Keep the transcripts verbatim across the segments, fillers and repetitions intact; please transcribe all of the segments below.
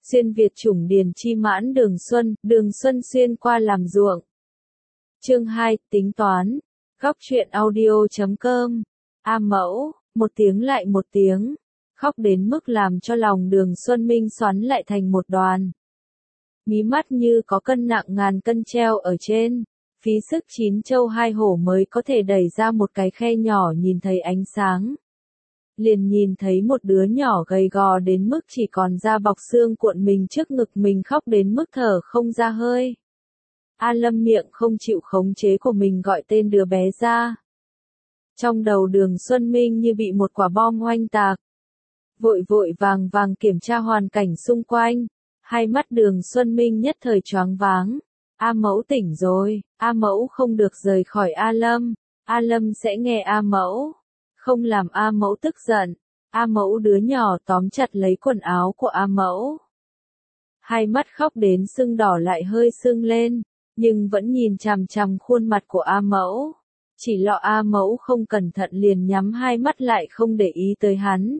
xuyên Việt chủng điền chi mãn đường xuân, đường xuân xuyên qua làm ruộng. Chương hai, tính toán. Góc truyện audio chấm com. A Mẫu, một tiếng lại một tiếng, khóc đến mức làm cho lòng Đường Xuân Minh xoắn lại thành một đoàn. Mí mắt như có cân nặng ngàn cân treo ở trên, phí sức chín châu hai hổ mới có thể đẩy ra một cái khe nhỏ nhìn thấy ánh sáng. Liền nhìn thấy một đứa nhỏ gầy gò đến mức chỉ còn da bọc xương cuộn mình trước ngực mình khóc đến mức thở không ra hơi. A Lâm miệng không chịu khống chế của mình gọi tên đứa bé ra. Trong đầu Đường Xuân Minh như bị một quả bom oanh tạc. Vội vội vàng vàng kiểm tra hoàn cảnh xung quanh, hai mắt Đường Xuân Minh nhất thời choáng váng. A Mẫu tỉnh rồi, A Mẫu không được rời khỏi A Lâm, A Lâm sẽ nghe A Mẫu, không làm A Mẫu tức giận. A Mẫu đứa nhỏ tóm chặt lấy quần áo của A Mẫu. Hai mắt khóc đến sưng đỏ lại hơi sưng lên, nhưng vẫn nhìn chằm chằm khuôn mặt của A Mẫu. Chỉ lo A Mẫu không cẩn thận liền nhắm hai mắt lại không để ý tới hắn.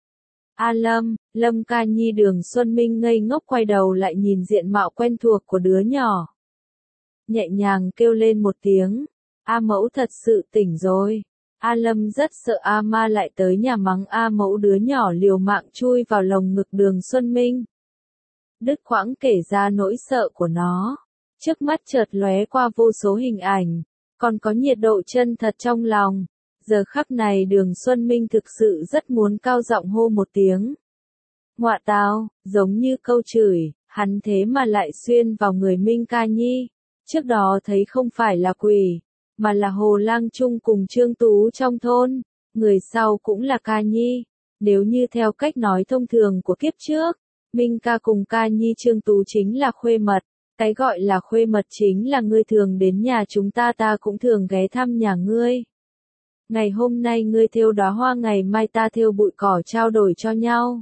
A Lâm, Lâm ca nhi. Đường Xuân Minh ngây ngốc quay đầu lại nhìn diện mạo quen thuộc của đứa nhỏ. Nhẹ nhàng kêu lên một tiếng, A Mẫu thật sự tỉnh rồi. A Lâm rất sợ A Ma lại tới nhà mắng A Mẫu, đứa nhỏ liều mạng chui vào lồng ngực Đường Xuân Minh. Đứt quãng kể ra nỗi sợ của nó, trước mắt chợt lóe qua vô số hình ảnh, còn có nhiệt độ chân thật trong lòng. Giờ khắc này Đường Xuân Minh thực sự rất muốn cao giọng hô một tiếng. Ngọa tào, giống như câu chửi, hắn thế mà lại xuyên vào người Minh ca nhi. Trước đó thấy không phải là quỷ, mà là Hồ Lang Trung cùng Trương Tú trong thôn, người sau cũng là ca nhi. Nếu như theo cách nói thông thường của kiếp trước, Minh ca cùng ca nhi Trương Tú chính là khuê mật. Cái gọi là khuê mật chính là ngươi thường đến nhà chúng ta, ta cũng thường ghé thăm nhà ngươi. Ngày hôm nay ngươi thêu đóa hoa, ngày mai ta thêu bụi cỏ, trao đổi cho nhau.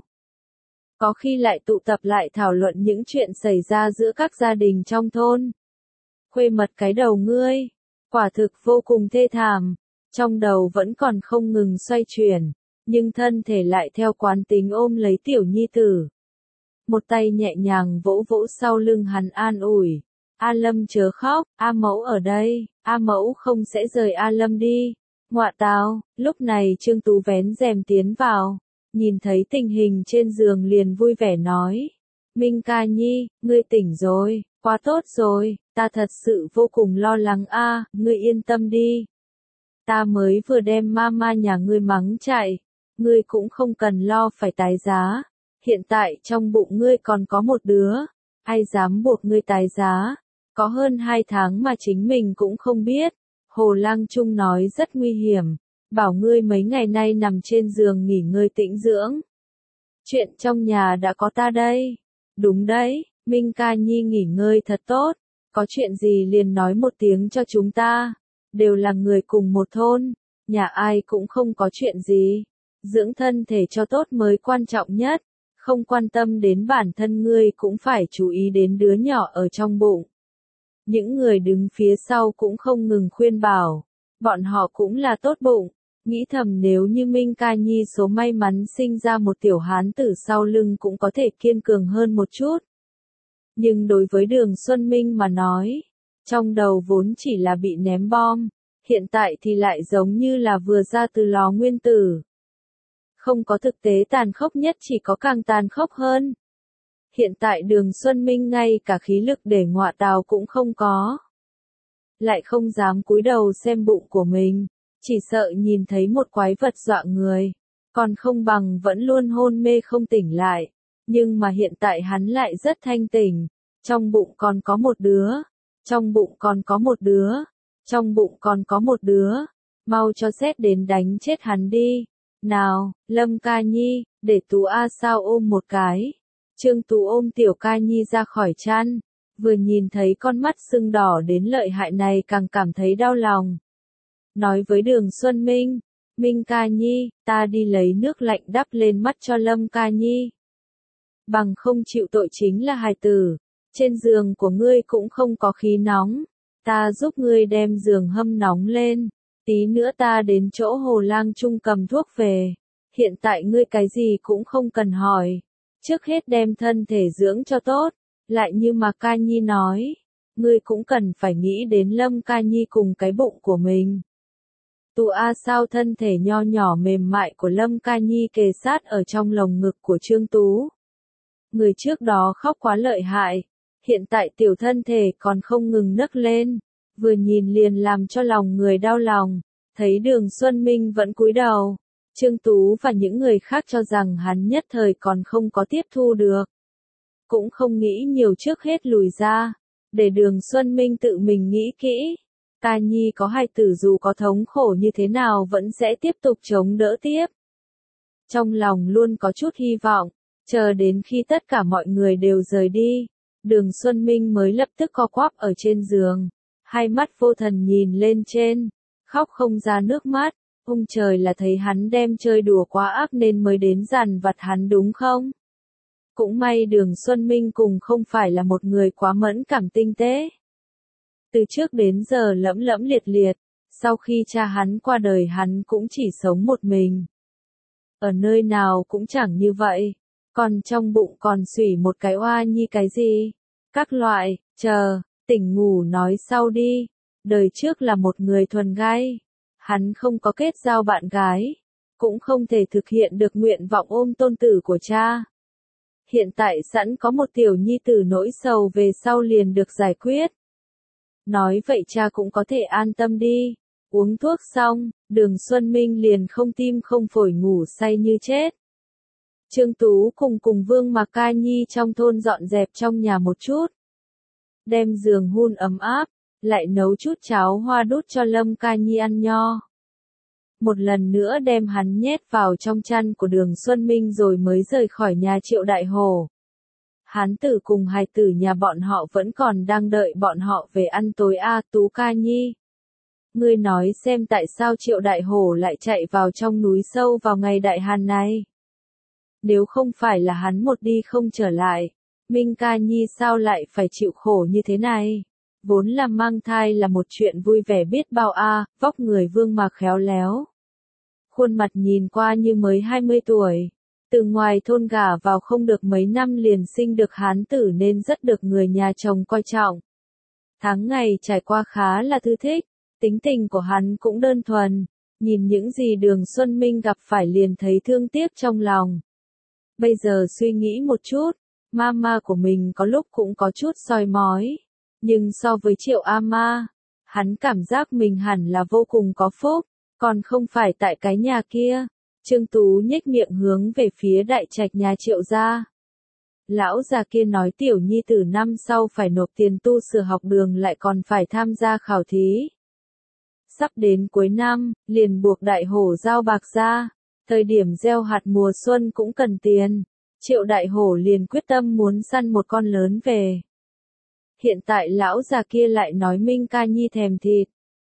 Có khi lại tụ tập lại thảo luận những chuyện xảy ra giữa các gia đình trong thôn. Khuê mật cái đầu ngươi, quả thực vô cùng thê thảm, trong đầu vẫn còn không ngừng xoay chuyển, nhưng thân thể lại theo quán tính ôm lấy tiểu nhi tử. Một tay nhẹ nhàng vỗ vỗ sau lưng hắn an ủi. A Lâm chớ khóc, A Mẫu ở đây, A Mẫu không sẽ rời A Lâm đi. Ngọa tào, lúc này Trương Tú vén rèm tiến vào, nhìn thấy tình hình trên giường liền vui vẻ nói. Minh ca nhi, ngươi tỉnh rồi, quá tốt rồi, ta thật sự vô cùng lo lắng a, ngươi yên tâm đi. Ta mới vừa đem mama nhà ngươi mắng chạy, ngươi cũng không cần lo phải tái giá. Hiện tại trong bụng ngươi còn có một đứa, ai dám buộc ngươi tái giá, có hơn hai tháng mà chính mình cũng không biết. Hồ Lang Trung nói rất nguy hiểm, bảo ngươi mấy ngày nay nằm trên giường nghỉ ngơi tĩnh dưỡng. Chuyện trong nhà đã có ta đây. Đúng đấy, Minh ca nhi nghỉ ngơi thật tốt, có chuyện gì liền nói một tiếng cho chúng ta, đều là người cùng một thôn, nhà ai cũng không có chuyện gì. Dưỡng thân thể cho tốt mới quan trọng nhất, không quan tâm đến bản thân ngươi cũng phải chú ý đến đứa nhỏ ở trong bụng. Những người đứng phía sau cũng không ngừng khuyên bảo, bọn họ cũng là tốt bụng, nghĩ thầm nếu như Minh ca nhi số may mắn sinh ra một tiểu hán tử sau lưng cũng có thể kiên cường hơn một chút. Nhưng đối với Đường Xuân Minh mà nói, trong đầu vốn chỉ là bị ném bom, hiện tại thì lại giống như là vừa ra từ lò nguyên tử. Không có thực tế tàn khốc nhất, chỉ có càng tàn khốc hơn. Hiện tại Đường Xuân Minh ngay cả khí lực để ngọa tào cũng không có. Lại không dám cúi đầu xem bụng của mình, chỉ sợ nhìn thấy một quái vật dọa người, còn không bằng vẫn luôn hôn mê không tỉnh lại. Nhưng mà hiện tại hắn lại rất thanh tỉnh, trong bụng còn có một đứa, trong bụng còn có một đứa, trong bụng còn có một đứa, mau cho xét đến đánh chết hắn đi. Nào, Lâm ca nhi, để Tú A Sao ôm một cái. Trương Tú ôm tiểu ca nhi ra khỏi chăn, vừa nhìn thấy con mắt sưng đỏ đến lợi hại này càng cảm thấy đau lòng. Nói với Đường Xuân Minh, Minh ca nhi, ta đi lấy nước lạnh đắp lên mắt cho Lâm ca nhi. Bằng không chịu tội chính là hài tử, trên giường của ngươi cũng không có khí nóng, ta giúp ngươi đem giường hâm nóng lên, tí nữa ta đến chỗ Hồ Lang Trung cầm thuốc về, hiện tại ngươi cái gì cũng không cần hỏi. Trước hết đem thân thể dưỡng cho tốt, lại như mà Ca Nhi nói, ngươi cũng cần phải nghĩ đến Lâm Ca Nhi cùng cái bụng của mình. Tụ a sao thân thể nho nhỏ mềm mại của Lâm Ca Nhi kề sát ở trong lồng ngực của Trương Tú. Người trước đó khóc quá lợi hại, hiện tại tiểu thân thể còn không ngừng nấc lên, vừa nhìn liền làm cho lòng người đau lòng, thấy Đường Xuân Minh vẫn cúi đầu. Trương Tú và những người khác cho rằng hắn nhất thời còn không có tiếp thu được. Cũng không nghĩ nhiều, trước hết lùi ra, để Đường Xuân Minh tự mình nghĩ kỹ. Ca Nhi có hài tử dù có thống khổ như thế nào vẫn sẽ tiếp tục chống đỡ tiếp. Trong lòng luôn có chút hy vọng, chờ đến khi tất cả mọi người đều rời đi, Đường Xuân Minh mới lập tức co quắp ở trên giường, hai mắt vô thần nhìn lên trên, khóc không ra nước mắt. Ông trời, là thấy hắn đem chơi đùa quá ác nên mới đến dằn vặt hắn đúng không? Cũng may Đường Xuân Minh cùng không phải là một người quá mẫn cảm tinh tế. Từ trước đến giờ lẫm lẫm liệt liệt, sau khi cha hắn qua đời hắn cũng chỉ sống một mình. Ở nơi nào cũng chẳng như vậy, còn trong bụng còn sủy một cái oa nhi cái gì? Các loại, chờ, tỉnh ngủ nói sau đi. Đời trước là một người thuần gai. Hắn không có kết giao bạn gái, cũng không thể thực hiện được nguyện vọng ôm tôn tử của cha. Hiện tại sẵn có một tiểu nhi tử, nỗi sầu về sau liền được giải quyết. Nói vậy cha cũng có thể an tâm đi. Uống thuốc xong, Đường Xuân Minh liền không tim không phổi ngủ say như chết. Trương Tú cùng cùng Vương Mạc Ca Nhi trong thôn dọn dẹp trong nhà một chút. Đem giường hun ấm áp, lại nấu chút cháo hoa đút cho Lâm Ca Nhi ăn nho. Một lần nữa đem hắn nhét vào trong chăn của Đường Xuân Minh rồi mới rời khỏi nhà Triệu Đại Hổ. Hán tử cùng hài tử nhà bọn họ vẫn còn đang đợi bọn họ về ăn tối. A Tú Ca Nhi, ngươi nói xem tại sao Triệu Đại Hổ lại chạy vào trong núi sâu vào ngày đại hàn này? Nếu không phải là hắn một đi không trở lại, Minh Ca Nhi sao lại phải chịu khổ như thế này? Vốn là mang thai là một chuyện vui vẻ biết bao a, vóc người Vương Mạc khéo léo. Khuôn mặt nhìn qua như mới hai mươi tuổi. Từ ngoài thôn gả vào không được mấy năm liền sinh được hán tử nên rất được người nhà chồng coi trọng. Tháng ngày trải qua khá là thư thích, tính tình của hắn cũng đơn thuần, nhìn những gì Đường Xuân Minh gặp phải liền thấy thương tiếc trong lòng. Bây giờ suy nghĩ một chút, mama của mình có lúc cũng có chút soi mói. Nhưng so với Triệu A-ma, hắn cảm giác mình hẳn là vô cùng có phúc, còn không phải tại cái nhà kia. Trương Tú nhếch miệng hướng về phía đại trạch nhà Triệu gia. Lão già kia nói tiểu nhi tử năm sau phải nộp tiền tu sửa học đường lại còn phải tham gia khảo thí. Sắp đến cuối năm, liền buộc Đại Hổ giao bạc ra, thời điểm gieo hạt mùa xuân cũng cần tiền. Triệu Đại Hổ liền quyết tâm muốn săn một con lớn về. Hiện tại lão già kia lại nói Minh Ca Nhi thèm thịt.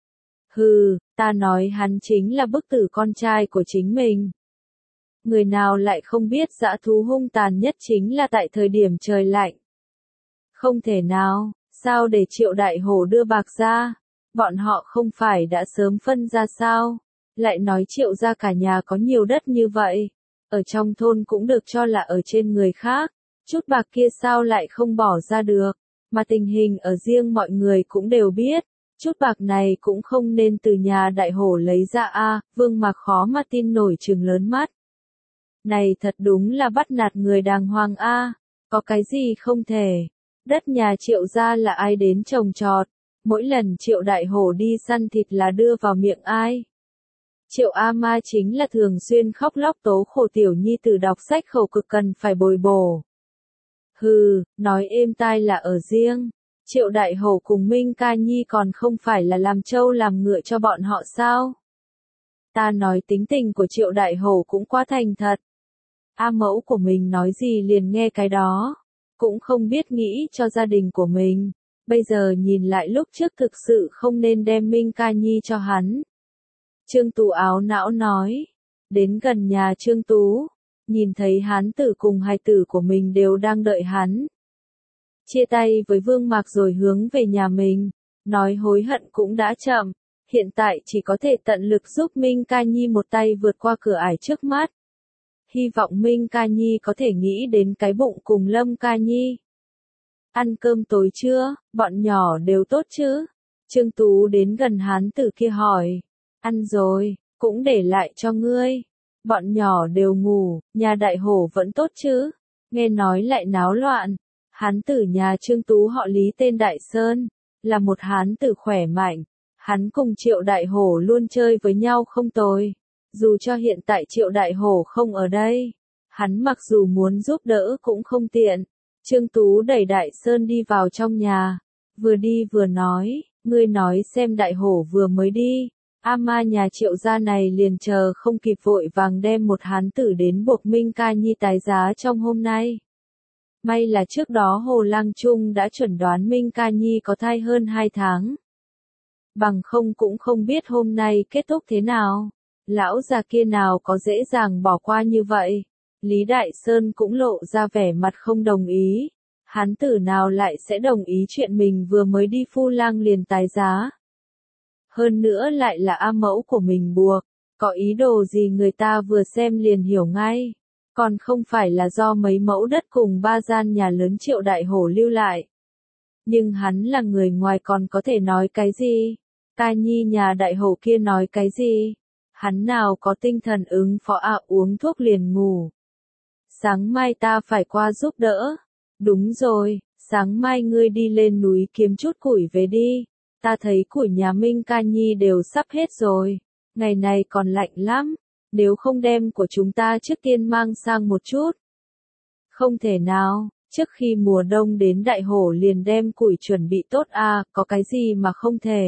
Hừ, ta nói hắn chính là bức tử con trai của chính mình. Người nào lại không biết dã thú hung tàn nhất chính là tại thời điểm trời lạnh. Không thể nào, sao để Triệu Đại Hổ đưa bạc ra? Bọn họ không phải đã sớm phân ra sao? Lại nói Triệu gia cả nhà có nhiều đất như vậy. Ở trong thôn cũng được cho là ở trên người khác. Chút bạc kia sao lại không bỏ ra được? Mà tình hình ở riêng mọi người cũng đều biết, chút bạc này cũng không nên từ nhà Đại Hổ lấy ra a. Vương Mạc khó mà tin nổi trừng lớn mắt. Này thật đúng là bắt nạt người đàng hoàng a, có cái gì không thể. Đất nhà Triệu gia là ai đến trồng trọt, mỗi lần Triệu Đại Hổ đi săn thịt là đưa vào miệng ai. Triệu A-ma chính là thường xuyên khóc lóc tố khổ tiểu nhi tử đọc sách khẩu cực cần phải bồi bổ. Hừ, nói êm tai là ở riêng. Triệu Đại Hổ cùng Minh Ca Nhi còn không phải là làm trâu làm ngựa cho bọn họ sao? Ta nói tính tình của Triệu Đại Hổ cũng quá thành thật. A mẫu của mình nói gì liền nghe cái đó. Cũng không biết nghĩ cho gia đình của mình. Bây giờ nhìn lại lúc trước thực sự không nên đem Minh Ca Nhi cho hắn. Trương Tú áo não nói. Đến gần nhà Trương Tú, nhìn thấy hán tử cùng hài tử của mình đều đang đợi hắn. Chia tay với Vương Mạc rồi hướng về nhà mình, nói hối hận cũng đã chậm, hiện tại chỉ có thể tận lực giúp Minh Ca Nhi một tay vượt qua cửa ải trước mắt. hy vọng Minh ca nhi có thể nghĩ đến cái bụng cùng Lâm ca nhi. Ăn cơm tối chưa, bọn nhỏ đều tốt chứ? Trương Tú đến gần hán tử kia hỏi. Ăn rồi, cũng để lại cho ngươi. Bọn nhỏ đều ngủ, nhà đại hổ vẫn tốt chứ? Nghe nói lại náo loạn. Hán tử nhà Trương Tú họ Lý tên Đại Sơn, là một hán tử khỏe mạnh. Hắn cùng Triệu Đại Hổ luôn chơi với nhau không tồi. Dù cho hiện tại Triệu Đại Hổ không ở đây, hắn mặc dù muốn giúp đỡ cũng không tiện. Trương Tú đẩy Đại Sơn đi vào trong nhà, vừa đi vừa nói, ngươi nói xem Đại Hổ vừa mới đi, ama nhà Triệu gia này liền chờ không kịp vội vàng đem một hán tử đến buộc Minh ca nhi tái giá trong hôm nay. May là trước đó Hồ Lang Trung đã chuẩn đoán Minh ca nhi có thai hơn hai tháng. Bằng không cũng không biết hôm nay kết thúc thế nào. Lão già kia nào có dễ dàng bỏ qua như vậy. Lý Đại Sơn cũng lộ ra vẻ mặt không đồng ý. Hán tử nào lại sẽ đồng ý chuyện mình vừa mới đi Phu Lang liền tái giá. Hơn nữa lại là A mẫu của mình buộc. Có ý đồ gì người ta vừa xem liền hiểu ngay. Còn không phải là do mấy mẫu đất cùng ba gian nhà lớn Triệu Đại Hổ lưu lại. Nhưng hắn là người ngoài còn có thể nói cái gì? Ca nhi nhà Đại Hổ kia nói cái gì? Hắn nào có tinh thần ứng phó à, uống thuốc liền ngủ. Sáng mai ta phải qua giúp đỡ. Đúng rồi, sáng mai ngươi đi lên núi kiếm chút củi về đi. Ta thấy củi nhà Minh ca nhi đều sắp hết rồi. Ngày này còn lạnh lắm. Nếu không đem của chúng ta trước tiên mang sang một chút. Không thể nào, trước khi mùa đông đến Đại Hổ liền đem củi chuẩn bị tốt à, có cái gì mà không thể.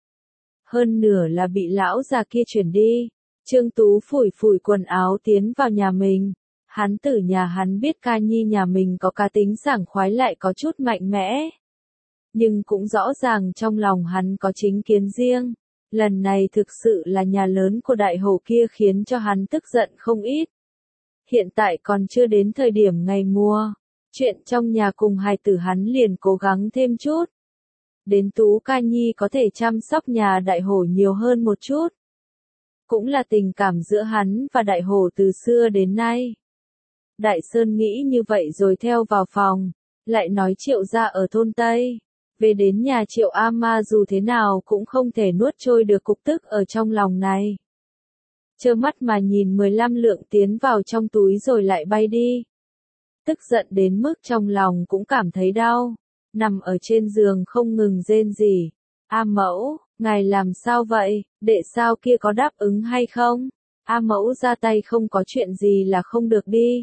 Hơn nửa là bị lão già kia chuyển đi. Trương Tú phủi phủi quần áo tiến vào nhà mình. Hắn tử nhà hắn biết ca nhi nhà mình có cá tính sảng khoái lại có chút mạnh mẽ. Nhưng cũng rõ ràng trong lòng hắn có chính kiến riêng. Lần này thực sự là nhà lớn của Đại Hổ kia khiến cho hắn tức giận không ít. Hiện tại còn chưa đến thời điểm ngày mua. Chuyện trong nhà cùng hài tử hắn liền cố gắng thêm chút. Đến Tú ca nhi có thể chăm sóc nhà Đại Hổ nhiều hơn một chút. Cũng là tình cảm giữa hắn và Đại Hổ từ xưa đến nay. Đại Sơn nghĩ như vậy rồi theo vào phòng. Lại nói Triệu gia ở thôn Tây. Về đến nhà Triệu ama dù thế nào cũng không thể nuốt trôi được cục tức ở trong lòng này. Trơ mắt mà nhìn mười lăm lượng tiến vào trong túi rồi lại bay đi. Tức giận đến mức trong lòng cũng cảm thấy đau. Nằm ở trên giường không ngừng rên rỉ. A mẫu, ngài làm sao vậy, đệ sao kia có đáp ứng hay không? A mẫu ra tay không có chuyện gì là không được đi.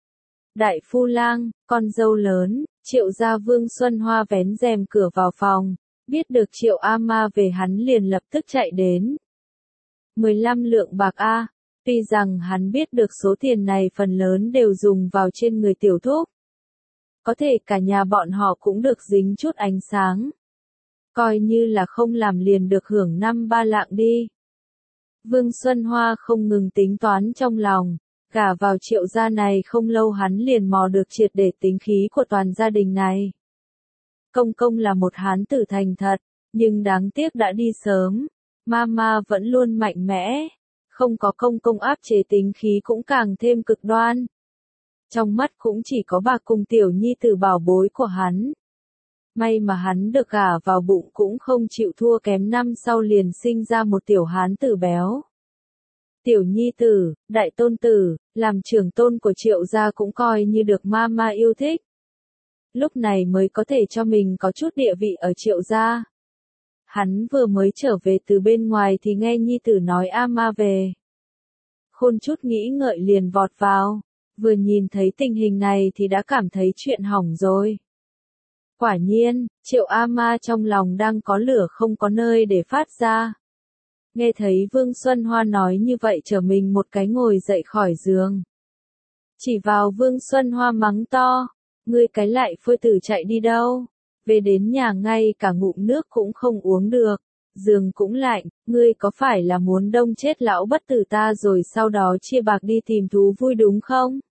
Đại Phu Lang, con dâu lớn, Triệu gia Vương Xuân Hoa vén rèm cửa vào phòng, biết được Triệu ama về hắn liền lập tức chạy đến. mười lăm lượng bạc A, tuy rằng hắn biết được số tiền này phần lớn đều dùng vào trên người tiểu thúc. Có thể cả nhà bọn họ cũng được dính chút ánh sáng. Coi như là không làm liền được hưởng năm ba lạng đi. Vương Xuân Hoa không ngừng tính toán trong lòng. Gả vào Triệu gia này không lâu hắn liền mò được triệt để tính khí của toàn gia đình này. Công công là một hán tử thành thật, nhưng đáng tiếc đã đi sớm. Mama vẫn luôn mạnh mẽ, không có công công áp chế tính khí cũng càng thêm cực đoan. Trong mắt cũng chỉ có bà cùng tiểu nhi tử bảo bối của hắn. May mà hắn được gả vào bụng cũng không chịu thua kém, năm sau liền sinh ra một tiểu hán tử béo. Tiểu nhi tử, đại tôn tử, làm trưởng tôn của Triệu gia cũng coi như được mama yêu thích. Lúc này mới có thể cho mình có chút địa vị ở Triệu gia. Hắn vừa mới trở về từ bên ngoài thì nghe nhi tử nói ama về. Khôn chút nghĩ ngợi liền vọt vào, vừa nhìn thấy tình hình này thì đã cảm thấy chuyện hỏng rồi. Quả nhiên, Triệu ama trong lòng đang có lửa không có nơi để phát ra. Nghe thấy Vương Xuân Hoa nói như vậy trở mình một cái ngồi dậy khỏi giường. Chỉ vào Vương Xuân Hoa mắng to, ngươi cái lại phôi tử chạy đi đâu, về đến nhà ngay cả ngụm nước cũng không uống được, giường cũng lạnh, ngươi có phải là muốn đông chết lão bất tử ta rồi sau đó chia bạc đi tìm thú vui đúng không?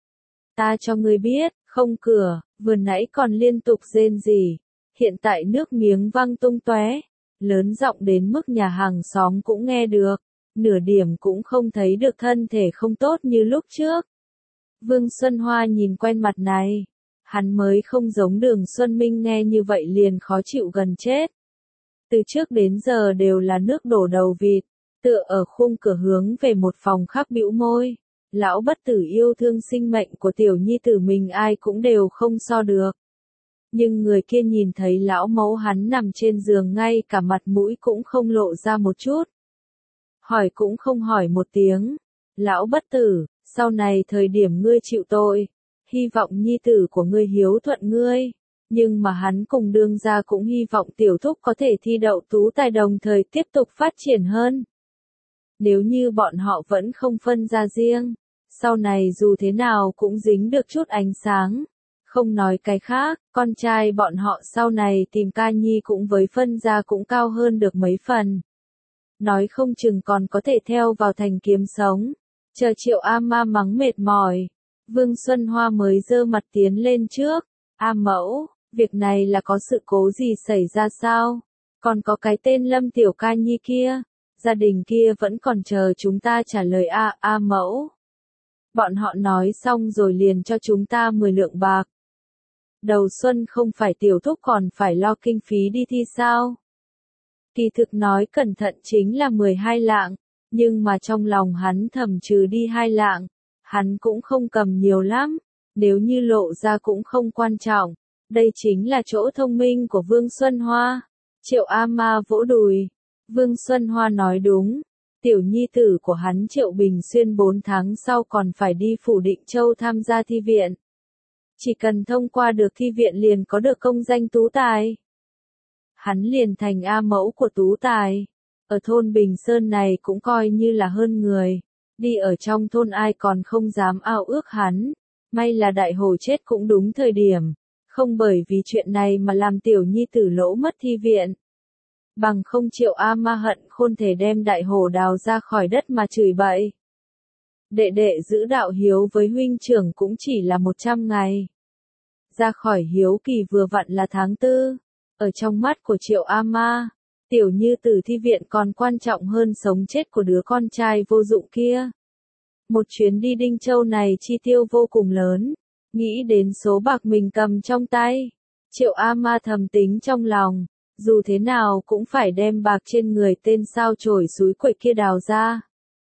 Ta cho ngươi biết, không cửa, vừa nãy còn liên tục rên rỉ, hiện tại nước miếng văng tung tóe. Lớn giọng đến mức nhà hàng xóm cũng nghe được, nửa điểm cũng không thấy được thân thể không tốt như lúc trước. Vương Xuân Hoa nhìn quen mặt này. Hắn mới không giống Đường Xuân Minh nghe như vậy liền khó chịu gần chết. Từ trước đến giờ đều là nước đổ đầu vịt, tựa ở khung cửa hướng về một phòng khác bĩu môi. Lão bất tử yêu thương sinh mệnh của tiểu nhi tử mình ai cũng đều không so được. Nhưng người kia nhìn thấy lão mẫu hắn nằm trên giường ngay cả mặt mũi cũng không lộ ra một chút. Hỏi cũng không hỏi một tiếng. Lão bất tử, sau này thời điểm ngươi chịu tội, hy vọng nhi tử của ngươi hiếu thuận ngươi. Nhưng mà hắn cùng đương gia cũng hy vọng tiểu thúc có thể thi đậu tú tài đồng thời tiếp tục phát triển hơn. Nếu như bọn họ vẫn không phân ra riêng, sau này dù thế nào cũng dính được chút ánh sáng. Không nói cái khác, con trai bọn họ sau này tìm ca nhi cũng với phân gia cũng cao hơn được mấy phần. Nói không chừng còn có thể theo vào thành kiếm sống. Chờ Triệu A Ma mắng mệt mỏi, Vương Xuân Hoa mới giơ mặt tiến lên trước. A mẫu, việc này là có sự cố gì xảy ra sao? Còn có cái tên Lâm Tiểu Ca Nhi kia, gia đình kia vẫn còn chờ chúng ta trả lời A, A mẫu. Bọn họ nói xong rồi liền cho chúng ta mười lượng bạc. Đầu xuân không phải tiểu thúc còn phải lo kinh phí đi thi sao? Kỳ thực nói cẩn thận chính là mười hai lạng, nhưng mà trong lòng hắn thầm trừ đi hai lạng, hắn cũng không cầm nhiều lắm, nếu như lộ ra cũng không quan trọng. Đây chính là chỗ thông minh của Vương Xuân Hoa. Triệu A Ma vỗ đùi. Vương Xuân Hoa nói đúng. Tiểu nhi tử của hắn Triệu Bình Xuyên bốn tháng sau còn phải đi Phủ Định Châu tham gia thi viện. Chỉ cần thông qua được thi viện liền có được công danh tú tài. Hắn liền thành A mẫu của tú tài. Ở thôn Bình Sơn này cũng coi như là hơn người. Đi ở trong thôn ai còn không dám ao ước hắn. May là đại hồ chết cũng đúng thời điểm. Không bởi vì chuyện này mà làm tiểu nhi tử lỗ mất thi viện. Bằng không Triệu A Ma hận khôn thể đem đại hồ đào ra khỏi đất mà chửi bậy. Đệ đệ giữ đạo hiếu với huynh trưởng cũng chỉ là một trăm ngày. Ra khỏi hiếu kỳ vừa vặn là tháng tư. Ở trong mắt của Triệu A Ma, tiểu như tử thi viện còn quan trọng hơn sống chết của đứa con trai vô dụng kia. Một chuyến đi Đinh Châu này chi tiêu vô cùng lớn. Nghĩ đến số bạc mình cầm trong tay, Triệu A Ma thầm tính trong lòng, dù thế nào cũng phải đem bạc trên người tên sao chổi súi quậy kia đào ra.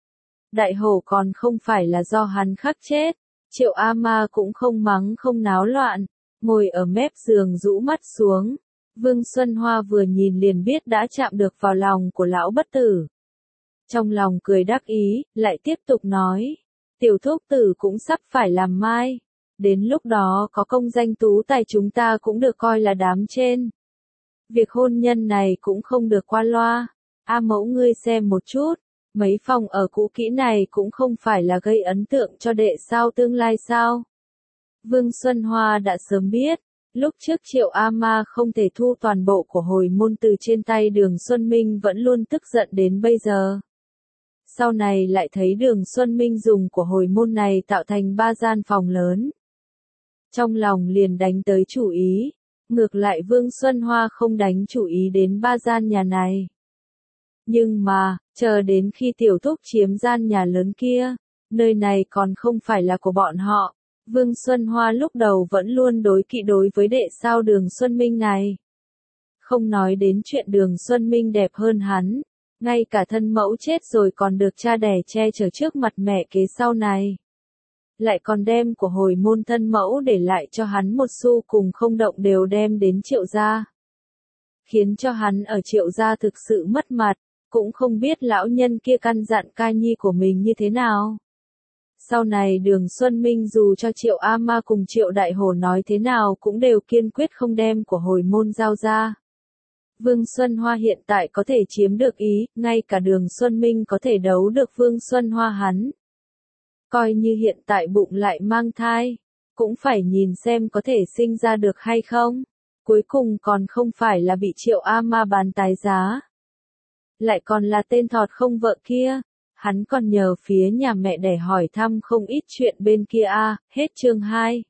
Đại hổ còn không phải là do hắn khắc chết, Triệu A Ma cũng không mắng không náo loạn, ngồi ở mép giường rũ mắt xuống. Vương Xuân Hoa vừa nhìn liền biết đã chạm được vào lòng của lão bất tử. Trong lòng cười đắc ý, lại tiếp tục nói, tiểu thúc tử cũng sắp phải làm mai. Đến lúc đó có công danh tú tài chúng ta cũng được coi là đám trên. Việc hôn nhân này cũng không được qua loa. A mẫu ngươi xem một chút, mấy phòng ở cũ kỹ này cũng không phải là gây ấn tượng cho đệ sao tương lai sao. Vương Xuân Hoa đã sớm biết, lúc trước Triệu A Ma không thể thu toàn bộ của hồi môn từ trên tay Đường Xuân Minh vẫn luôn tức giận đến bây giờ. Sau này lại thấy Đường Xuân Minh dùng của hồi môn này tạo thành ba gian phòng lớn. Trong lòng liền đánh tới chủ ý, ngược lại Vương Xuân Hoa không đánh chủ ý đến ba gian nhà này. Nhưng mà, chờ đến khi tiểu thúc chiếm gian nhà lớn kia, nơi này còn không phải là của bọn họ. Vương Xuân Hoa lúc đầu vẫn luôn đối kỵ đối với đệ sao Đường Xuân Minh này. Không nói đến chuyện Đường Xuân Minh đẹp hơn hắn, ngay cả thân mẫu chết rồi còn được cha đẻ che chở trước mặt mẹ kế sau này. Lại còn đem của hồi môn thân mẫu để lại cho hắn một xu cùng không động đều đem đến Triệu gia. Khiến cho hắn ở Triệu gia thực sự mất mặt, cũng không biết lão nhân kia căn dặn ca nhi của mình như thế nào. Sau này Đường Xuân Minh dù cho Triệu A Ma cùng Triệu Đại Hồ nói thế nào cũng đều kiên quyết không đem của hồi môn giao ra. Vương Xuân Hoa hiện tại có thể chiếm được ý, ngay cả Đường Xuân Minh có thể đấu được Vương Xuân Hoa hắn. Coi như hiện tại bụng lại mang thai, cũng phải nhìn xem có thể sinh ra được hay không. Cuối cùng còn không phải là bị Triệu A Ma bán tái giá. Lại còn là tên thọt không vợ kia. Hắn còn nhờ phía nhà mẹ để hỏi thăm không ít chuyện bên kia a. À, hết chương hai.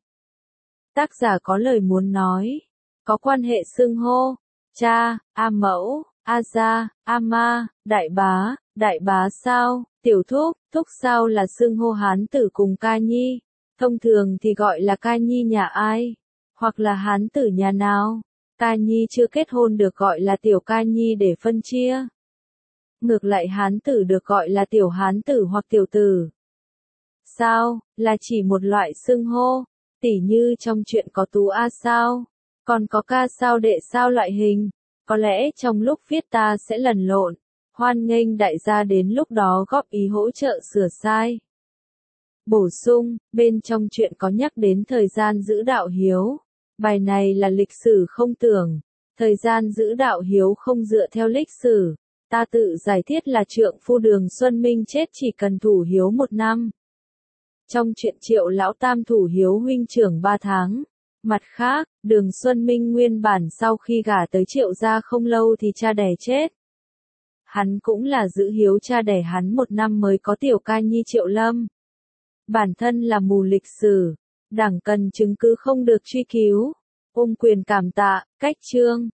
Tác giả có lời muốn nói. Có quan hệ xưng hô. Cha, A mẫu, A gia, A ma, đại bá, đại bá sao, tiểu thúc, thúc sao là xưng hô hán tử cùng ca nhi. Thông thường thì gọi là ca nhi nhà ai, hoặc là hán tử nhà nào. Ca nhi chưa kết hôn được gọi là tiểu ca nhi để phân chia. Ngược lại hán tử được gọi là tiểu hán tử hoặc tiểu tử. Sao, là chỉ một loại xưng hô, tỉ như trong chuyện có tú a sao, còn có ca sao đệ sao loại hình. Có lẽ trong lúc viết ta sẽ lẩn lộn, hoan nghênh đại gia đến lúc đó góp ý hỗ trợ sửa sai. Bổ sung, bên trong chuyện có nhắc đến thời gian giữ đạo hiếu. Bài này là lịch sử không tưởng. Thời gian giữ đạo hiếu không dựa theo lịch sử. Ta tự giải thiết là trượng phu Đường Xuân Minh chết chỉ cần thủ hiếu một năm. Trong chuyện Triệu Lão Tam thủ hiếu huynh trưởng ba tháng. Mặt khác, Đường Xuân Minh nguyên bản sau khi gả tới Triệu gia không lâu thì cha đẻ chết. Hắn cũng là giữ hiếu cha đẻ hắn một năm mới có tiểu ca nhi Triệu Lâm. Bản thân là mù lịch sử, đảng cần chứng cứ không được truy cứu. Ôm quyền cảm tạ, cách chương.